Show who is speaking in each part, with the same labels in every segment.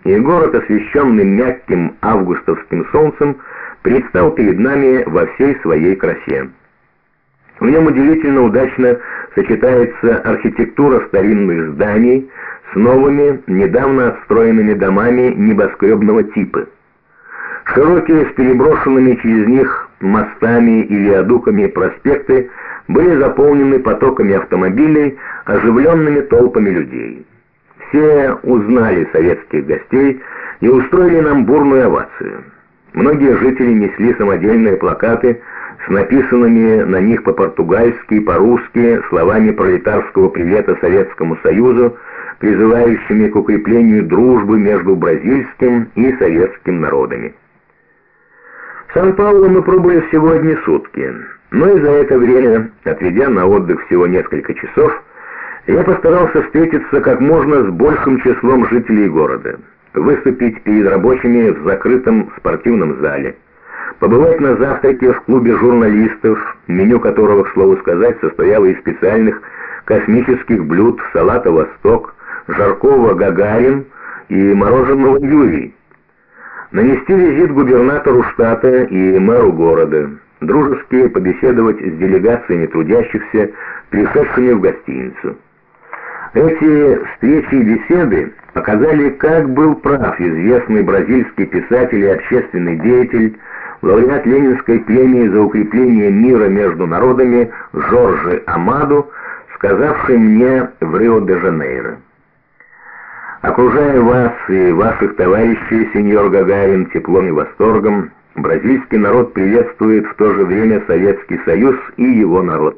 Speaker 1: и город, освещенный мягким августовским солнцем, предстал перед нами во всей своей красе. В нем удивительно удачно сочетается архитектура старинных зданий с новыми, недавно отстроенными домами небоскребного типа. Широкие с переброшенными через них мостами и виадуками проспекты были заполнены потоками автомобилей, оживленными толпами людей. Все узнали советских гостей и устроили нам бурную овацию. Многие жители несли самодельные плакаты с написанными на них по-португальски и по-русски словами пролетарского привета Советскому Союзу, призывающими к укреплению дружбы между бразильским и советским народами. В Сан-Паулу мы пробыли всего одни сутки, но и за это время, отведя на отдых всего несколько часов, я постарался встретиться как можно с большим числом жителей города, выступить перед рабочими в закрытом спортивном зале, побывать на завтраке в клубе журналистов, меню которого, к слову сказать, состояло из специальных космических блюд салата «Восток», жаркого «Гагарин» и мороженого «Юрий», нанести визит губернатору штата и мэру города, дружески побеседовать с делегациями трудящихся, пришедшими в гостиницу. Эти встречи и беседы показали, как был прав известный бразильский писатель и общественный деятель, лауреат Ленинской премии за укрепление мира между народами Жорже Амаду, сказавший мне в Рио-де-Жанейро: «Окружая вас и ваших товарищей, сеньор Гагарин, теплом и восторгом, бразильский народ приветствует в то же время Советский Союз и его народ».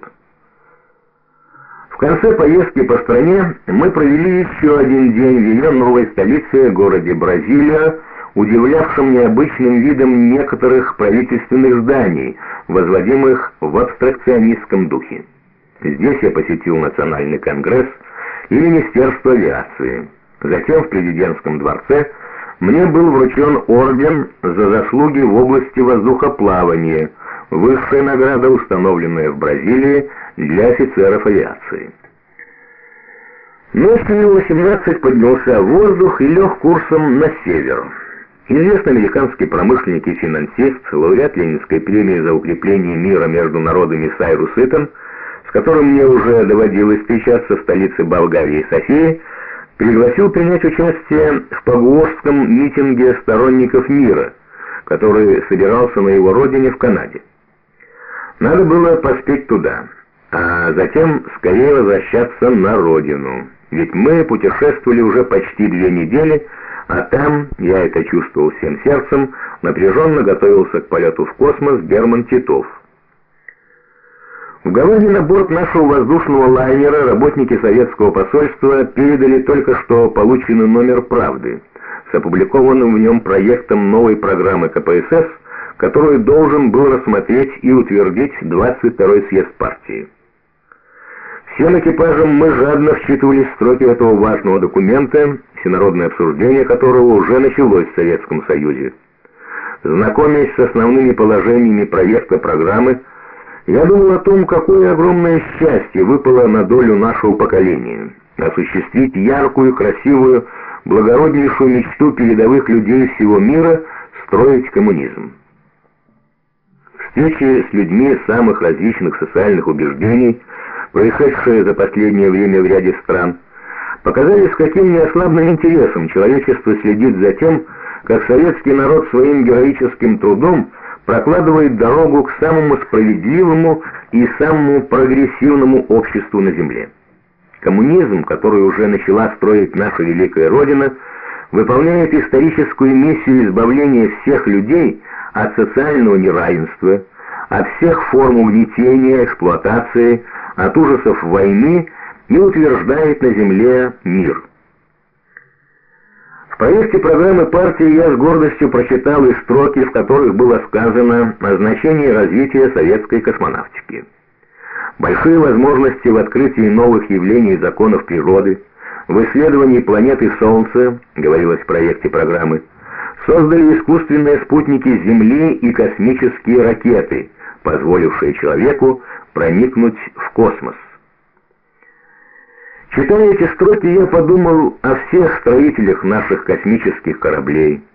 Speaker 1: В конце поездки по стране мы провели еще один день в ее новой столице, городе Бразилия, удивлявшим необычным видом некоторых правительственных зданий, возводимых в абстракционистском духе. Здесь я посетил Национальный конгресс и Министерство авиации. Затем в президентском дворце мне был вручен орден за заслуги в области воздухоплавания, высшая награда, установленная в Бразилии для офицеров авиации. Ночью Ил-18 поднялся в воздух и лег курсом на север. Известный американский промышленник и финансист, лауреат Ленинской премии за укрепление мира между народами Сайрус Итан, с которым мне уже доводилось встречаться в столице Болгарии Софии, пригласил принять участие в Пагуосском митинге сторонников мира, который собирался на его родине в Канаде. Надо было поспеть туда, а затем скорее возвращаться на родину, ведь мы путешествовали уже почти 2 недели, а там, я это чувствовал всем сердцем, напряженно готовился к полету в космос Герман Титов. В Гаване на борт нашего воздушного лайнера работники советского посольства передали только что полученный номер «Правды» с опубликованным в нем проектом новой программы КПСС, которую должен был рассмотреть и утвердить 22-й съезд партии. Всем экипажем мы жадно вчитывались в строки этого важного документа, всенародное обсуждение которого уже началось в Советском Союзе. Знакомясь с основными положениями проекта программы, я думал о том, какое огромное счастье выпало на долю нашего поколения — осуществить яркую, красивую, благороднейшую мечту передовых людей всего мира — строить коммунизм. Встречи с людьми самых различных социальных убеждений, происшедшие за последнее время в ряде стран, показали, с каким неослабным интересом человечество следит за тем, как советский народ своим героическим трудом прокладывает дорогу к самому справедливому и самому прогрессивному обществу на земле. Коммунизм, который уже начала строить наша великая Родина, выполняет историческую миссию избавления всех людей от социального неравенства, от всех форм угнетения, эксплуатации, от ужасов войны и утверждает на земле мир. В проекте программы партии я с гордостью прочитал и строки, в которых было сказано о значении развития советской космонавтики. Большие возможности в открытии новых явлений и законов природы, в исследовании планеты Солнца, говорилось в проекте программы, создали искусственные спутники Земли и космические ракеты, позволившие человеку проникнуть в космос. Читая эти строки, я подумал о всех строителях наших космических кораблей,